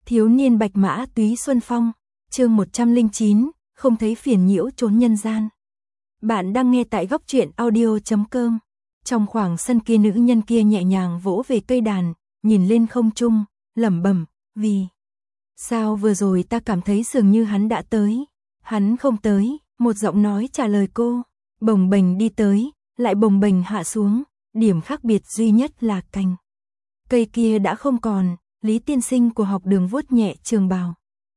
Thiếu niên bạch mã túy xuân phong, chương 109, không thấy phiền nhiễu trốn nhân gian. Bạn đang nghe tại góc truyện audio.com. Trong khoảng sân kia, nữ nhân kia nhẹ nhàng vỗ về cây đàn, nhìn lên không trung, lẩm bẩm, vì sao vừa rồi ta cảm thấy dường như hắn đã tới. Hắn không tới, một giọng nói trả lời cô, bồng bềnh đi tới, lại bồng bềnh hạ xuống, điểm khác biệt duy nhất là cành cây kia đã không còn. Lý tiên sinh của học đường vuốt nhẹ trường bào.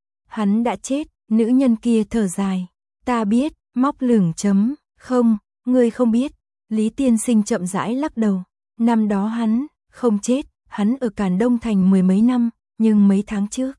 Hắn đã chết, nữ nhân kia thở dài. Ta biết, móc lửng chấm, không, ngươi không biết. Lý tiên sinh chậm rãi lắc đầu. Năm đó hắn không chết, hắn ở Càn Đông Thành 10 mấy năm, nhưng mấy tháng trước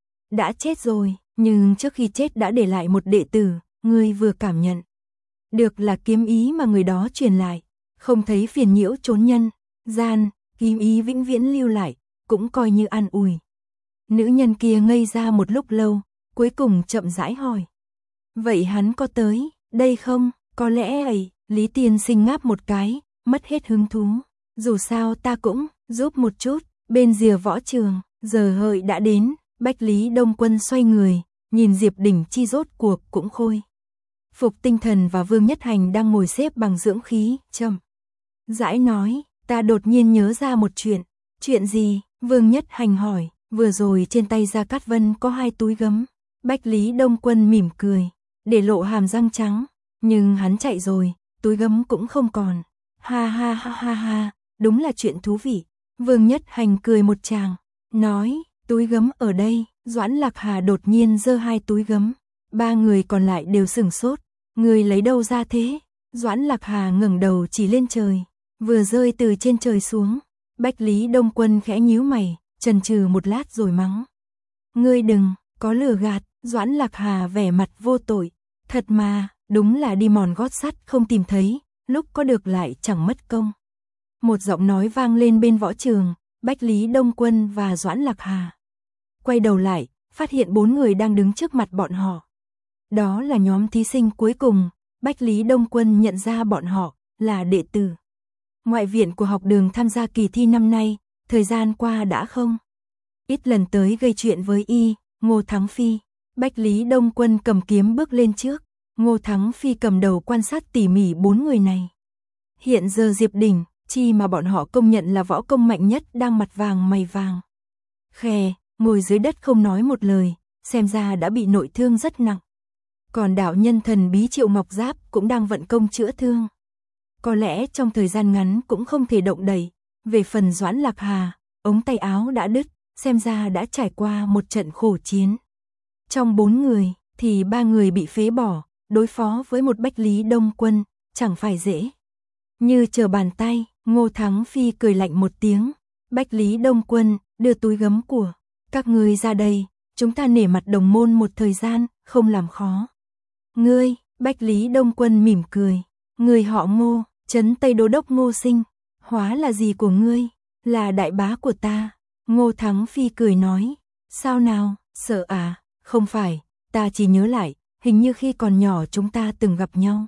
đã chết rồi, nhưng trước khi chết đã để lại một đệ tử, ngươi vừa cảm nhận được là kiếm ý mà người đó truyền lại, không thấy phiền nhiễu trốn nhân gian, kiếm ý vĩnh viễn lưu lại, cũng coi như an ủi. Nữ nhân kia ngây ra một lúc lâu, cuối cùng chậm rãi hỏi. Vậy hắn có tới đây không? Có lẽ ấy, Lý tiên sinh ngáp một cái, mất hết hứng thú. Dù sao ta cũng giúp một chút. Bên rìa võ trường, giờ hợi đã đến, Bách Lý Đông Quân xoay người, nhìn Diệp Đỉnh Chi rốt cuộc cũng khôi phục tinh thần, và Vương Nhất Hành đang ngồi xếp bằng dưỡng khí, chậm rãi nói, ta đột nhiên nhớ ra một chuyện. Chuyện gì? Vương Nhất Hành hỏi. Vừa rồi trên tay Gia Cát Vân có 2 túi gấm. Bách Lý Đông Quân mỉm cười, để lộ hàm răng trắng. Nhưng hắn chạy rồi, túi gấm cũng không còn. Ha ha ha ha ha, đúng là chuyện thú vị. Vương Nhất Hành cười một tràng, nói, túi gấm ở đây. Doãn Lạc Hà đột nhiên giơ 2 túi gấm. 3 người còn lại đều sửng sốt. Người lấy đâu ra thế? Doãn Lạc Hà ngẩng đầu chỉ lên trời, vừa rơi từ trên trời xuống. Bách Lý Đông Quân khẽ nhíu mày, chần chừ một lát rồi mắng. Ngươi đừng có lừa gạt. Doãn Lạc Hà vẻ mặt vô tội. Thật mà, đúng là đi mòn gót sắt không tìm thấy, lúc có được lại chẳng mất công. Một giọng nói vang lên bên võ trường. Bách Lý Đông Quân và Doãn Lạc Hà quay đầu lại, phát hiện 4 người đang đứng trước mặt bọn họ. Đó là nhóm thí sinh cuối cùng. Bách Lý Đông Quân nhận ra bọn họ là đệ tử ngoại viện của học đường tham gia kỳ thi năm nay. Thời gian qua đã không ít lần tới gây chuyện với Ngô Thắng Phi. Bách Lý Đông Quân cầm kiếm bước lên trước. Ngô Thắng Phi cầm đầu quan sát tỉ mỉ 4 người này. Hiện giờ Diệp Đỉnh Chi mà bọn họ công nhận là võ công mạnh nhất đang mặt vàng mày vàng khè, ngồi dưới đất không nói một lời, xem ra đã bị nội thương rất nặng. Còn đạo nhân thần bí Triệu Ngọc Giáp cũng đang vận công chữa thương. Có lẽ trong thời gian ngắn cũng không thể động đậy. Về phần Doãn Lạc Hà, ống tay áo đã đứt, xem ra đã trải qua một trận khổ chiến. Trong 4 người, thì 3 người bị phế bỏ, đối phó với một Bách Lý Đông Quân, chẳng phải dễ như trở bàn tay. Ngô Thắng Phi cười lạnh một tiếng. Bách Lý Đông Quân, đưa túi gấm của các ngươi ra đây, chúng ta nể mặt đồng môn một thời gian, không làm khó ngươi. Bách Lý Đông Quân mỉm cười. Người họ Ngô, Trấn Tây Đô Đốc Ngô Sinh, hóa là gì của ngươi? Là đại bá của ta. Ngô Thắng Phi cười nói. Sao nào, sợ à? Không phải, ta chỉ nhớ lại, hình như khi còn nhỏ chúng ta từng gặp nhau.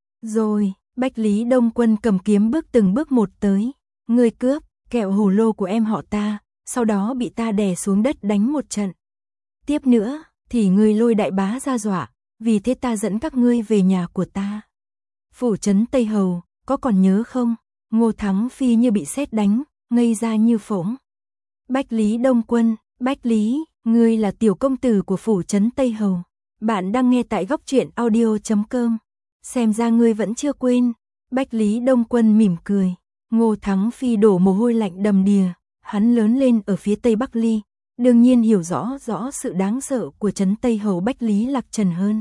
Rồi, Bách Lý Đông Quân cầm kiếm bước từng bước một tới. Ngươi cướp kẹo hồ lô của em họ ta, sau đó bị ta đè xuống đất đánh một trận. Tiếp nữa, thì ngươi lôi đại bá ra dọa, vì thế ta dẫn các ngươi về nhà của ta. Phủ trấn Tây Hầu, có còn nhớ không? Ngô Thắng Phi như bị sét đánh, ngây ra như phỗng. Bách Lý Đông Quân, Bách Lý, ngươi là tiểu công tử của phủ trấn Tây Hầu. Bạn đang nghe tại góc truyện audio.com. Xem ra ngươi vẫn chưa quên. Bách Lý Đông Quân mỉm cười. Ngô Thắng Phi đổ mồ hôi lạnh đầm đìa. Hắn lớn lên ở phía Tây Bắc Ly, đương nhiên hiểu rõ sự đáng sợ của trấn Tây Hầu Bách Lý Lạc Trần hơn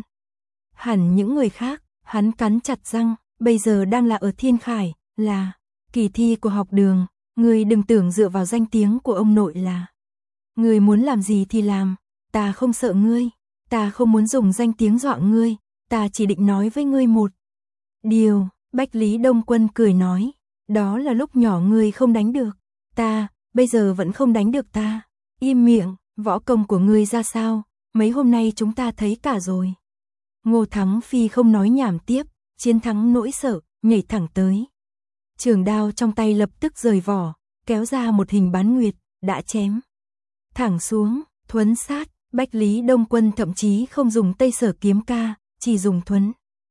hẳn những người khác. Hắn cắn chặt răng, bây giờ đang là ở Thiên Khải, là kỳ thi của học đường. Ngươi đừng tưởng dựa vào danh tiếng của ông nội là ngươi muốn làm gì thì làm. Ta không sợ ngươi, ta không muốn dùng danh tiếng dọa ngươi, ta chỉ định nói với ngươi một điều. Bách Lý Đông Quân cười nói, đó là lúc nhỏ ngươi không đánh được ta, bây giờ vẫn không đánh được ta. Im miệng, võ công của ngươi ra sao, mấy hôm nay chúng ta thấy cả rồi. Ngô Thắng Phi không nói nhảm tiếp, chiến thắng nỗi sợ, nhảy thẳng tới. Trường đao trong tay lập tức rời vỏ, kéo ra một hình bán nguyệt, đã chém thẳng xuống. Thuấn sát, Bách Lý Đông Quân thậm chí không dùng Tây Sở kiếm ca, chỉ dùng thuấn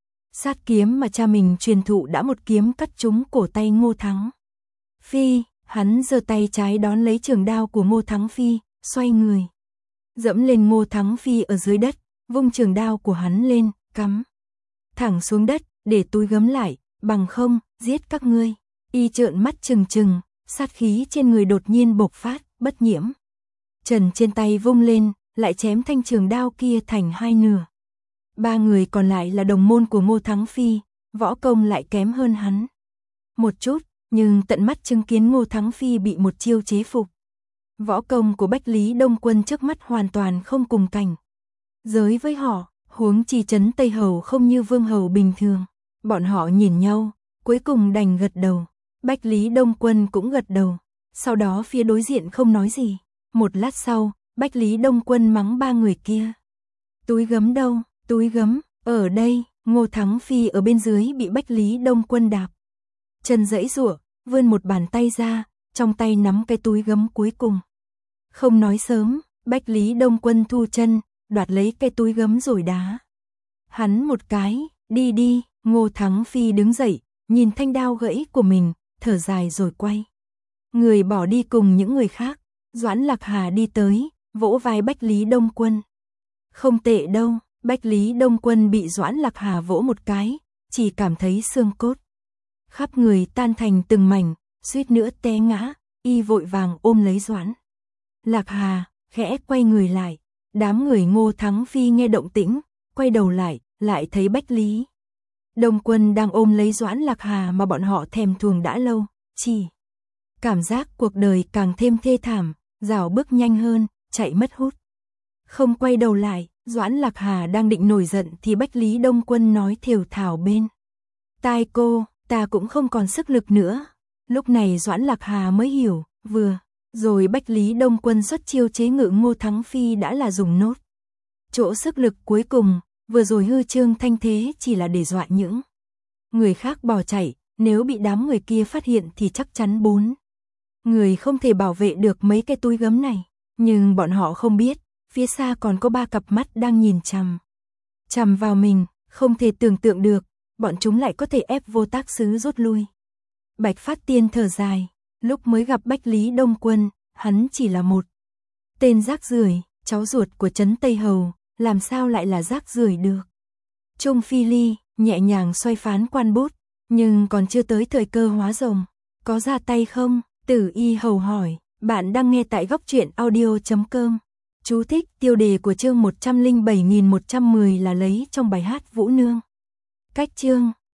sát kiếm mà cha mình truyền thụ đã một kiếm cắt trúng cổ tay Ngô Thắng Phi, hắn giơ tay trái đón lấy trường đao của Ngô Thắng Phi, xoay người dẫm lên Ngô Thắng Phi ở dưới đất, vung trường đao của hắn lên, cắm thẳng xuống đất, để túi gấm lại, bằng không, giết các ngươi. Y trợn mắt trừng trừng, sát khí trên người đột nhiên bộc phát, bất nhiễm. Trần trên tay vung lên, lại chém thanh trường đao kia thành hai nửa. Ba người còn lại là đồng môn của Ngô Thắng Phi, võ công lại kém hơn hắn một chút, nhưng tận mắt chứng kiến Ngô Thắng Phi bị một chiêu chế phục. Võ công của Bách Lý Đông Quân trước mắt hoàn toàn không cùng cảnh giới với họ, huống chi Trấn Tây Hầu không như Vương Hầu bình thường. Bọn họ nhìn nhau, cuối cùng đành gật đầu. Bách Lý Đông Quân cũng gật đầu. Sau đó phía đối diện không nói gì. Một lát sau, Bách Lý Đông Quân mắng ba người kia. Túi gấm đâu? Túi gấm, ở đây. Ngô Thắng Phi ở bên dưới bị Bách Lý Đông Quân đạp. Chân giãy giụa, vươn một bàn tay ra, trong tay nắm cái túi gấm cuối cùng. Không nói sớm, Bách Lý Đông Quân thu chân, đoạt lấy cái túi gấm rồi đá hắn một cái, đi đi. Ngô Thắng Phi đứng dậy, nhìn thanh đao gãy của mình, thở dài rồi quay người bỏ đi cùng những người khác. Doãn Lạc Hà đi tới, vỗ vai Bách Lý Đông Quân. Không tệ đâu. Bách Lý Đông Quân bị Doãn Lạc Hà vỗ một cái, chỉ cảm thấy xương cốt khắp người tan thành từng mảnh, suýt nữa té ngã. Y vội vàng ôm lấy Doãn Lạc Hà, khẽ quay người lại. Đám người Ngô Thắng Phi nghe động tĩnh, quay đầu lại, lại thấy Bách Lý Đông Quân đang ôm lấy Doãn Lạc Hà mà bọn họ thèm thuồng đã lâu, chỉ cảm giác cuộc đời càng thêm thê thảm, rảo bước nhanh hơn, chạy mất hút. Không quay đầu lại, Doãn Lạc Hà đang định nổi giận thì Bách Lý Đông Quân nói thều thào bên tai cô, ta cũng không còn sức lực nữa. Lúc này Doãn Lạc Hà mới hiểu, vừa rồi Bách Lý Đông Quân xuất chiêu chế ngự Ngô Thắng Phi đã là dùng nốt chỗ sức lực cuối cùng, vừa rồi hư trương thanh thế chỉ là để dọa những người khác bỏ chạy, nếu bị đám người kia phát hiện thì chắc chắn bốn người không thể bảo vệ được mấy cái túi gấm này. Nhưng bọn họ không biết, phía xa còn có ba cặp mắt đang nhìn chằm vào mình, không thể tưởng tượng được, bọn chúng lại có thể ép Vô Tác Sứ rút lui. Bạch Phát Tiên thở dài, lúc mới gặp Bách Lý Đông Quân, hắn chỉ là một tên rác rưởi, cháu ruột của Trấn Tây Hầu, làm sao lại là rác rưởi được. Trung Phi Ly nhẹ nhàng xoay phán quan bút, nhưng còn chưa tới thời cơ hóa rồng. Có ra tay không? Tử Y Hầu hỏi. Bạn đang nghe tại góc truyện audio.com. Chú thích: tiêu đề của chương 107.110 là lấy trong bài hát Vũ Nương. Cách chương